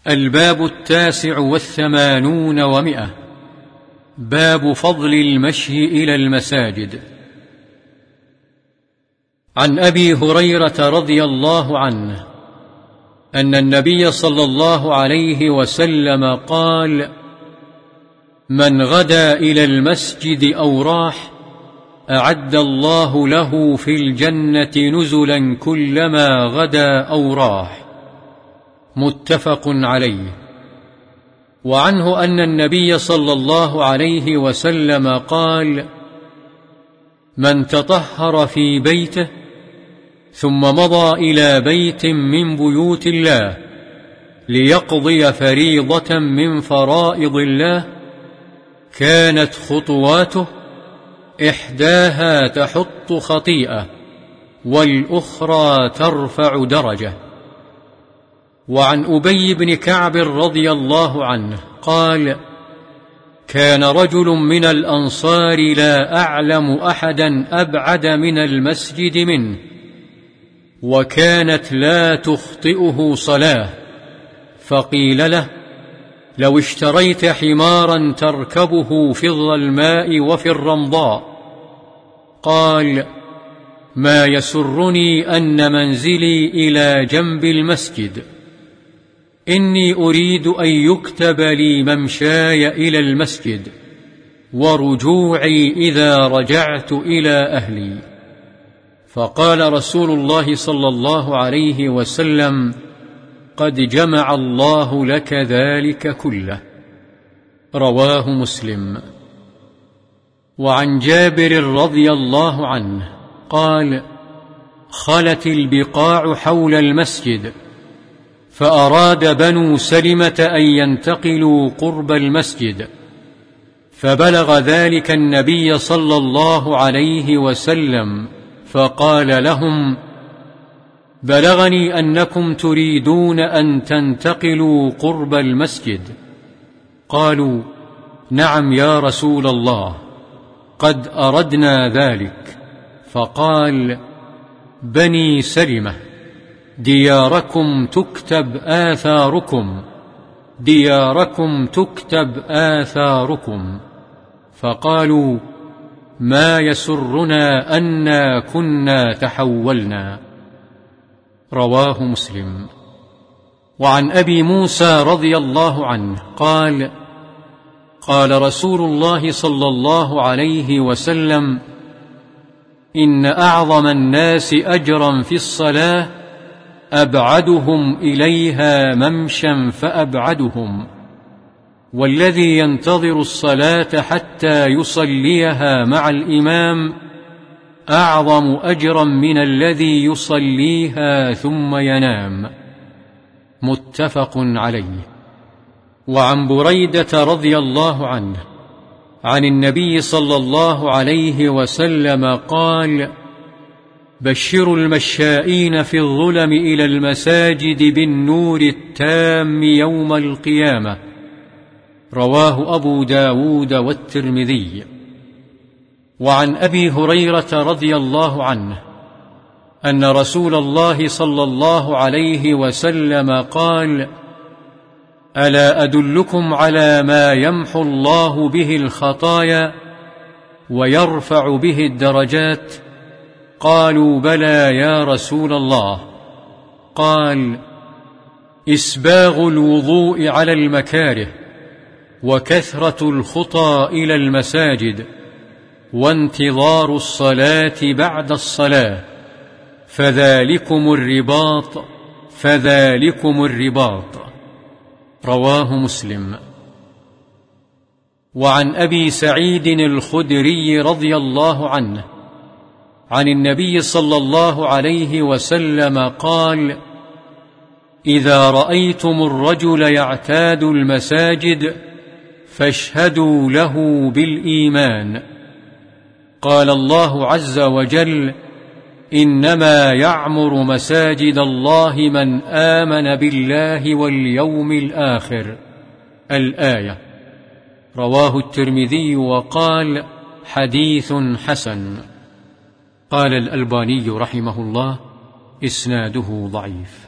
الباب 89 و100. باب فضل المشي إلى المساجد. عن أبي هريرة رضي الله عنه أن النبي صلى الله عليه وسلم قال: من غدا إلى المسجد أو راح أعد الله له في الجنة نزلا كلما غدا أو راح. متفق عليه. وعنه أن النبي صلى الله عليه وسلم قال: من تطهر في بيته ثم مضى إلى بيت من بيوت الله ليقضي فريضة من فرائض الله كانت خطواته إحداها تحط خطيئة والأخرى ترفع درجة. وعن أبي بن كعب رضي الله عنه قال: كان رجل من الأنصار لا أعلم أحدا أبعد من المسجد منه، وكانت لا تخطئه صلاة، فقيل له: لو اشتريت حمارا تركبه في الظلماء وفي الرمضاء. قال: ما يسرني أن منزلي إلى جنب المسجد، إني أريد أن يكتب لي ممشاي إلى المسجد ورجوعي إذا رجعت إلى أهلي. فقال رسول الله صلى الله عليه وسلم: قد جمع الله لك ذلك كله. رواه مسلم. وعن جابر رضي الله عنه قال: خلت البقاع حول المسجد، فأراد بنو سلمة أن ينتقلوا قرب المسجد، فبلغ ذلك النبي صلى الله عليه وسلم فقال لهم: بلغني أنكم تريدون أن تنتقلوا قرب المسجد. قالوا: نعم يا رسول الله، قد أردنا ذلك. فقال: بني سلمة دياركم تكتب آثاركم، دياركم تكتب آثاركم. فقالوا: ما يسرنا أنا كنا تحولنا. رواه مسلم. وعن أبي موسى رضي الله عنه قال: قال رسول الله صلى الله عليه وسلم: إن أعظم الناس أجرا في الصلاة أبعدهم إليها ممشا فأبعدهم، والذي ينتظر الصلاة حتى يصليها مع الإمام أعظم أجرا من الذي يصليها ثم ينام. متفق عليه. وعن بريدة رضي الله عنه عن النبي صلى الله عليه وسلم قال: بشروا المشائين في الظلم إلى المساجد بالنور التام يوم القيامة. رواه أبو داود والترمذي. وعن أبي هريرة رضي الله عنه أن رسول الله صلى الله عليه وسلم قال: ألا أدلكم على ما يمحو الله به الخطايا ويرفع به الدرجات؟ قالوا: بلى يا رسول الله. قال: إسباغ الوضوء على المكاره، وكثرة الخطى إلى المساجد، وانتظار الصلاة بعد الصلاة، فذلكم الرباط، فذلكم الرباط. رواه مسلم. وعن أبي سعيد الخدري رضي الله عنه عن النبي صلى الله عليه وسلم قال: إذا رأيتم الرجل يعتاد المساجد فاشهدوا له بالإيمان. قال الله عز وجل: إنما يعمر مساجد الله من آمن بالله واليوم الآخر. الآية. رواه الترمذي وقال: حديث حسن. قال الألباني رحمه الله: إسناده ضعيف.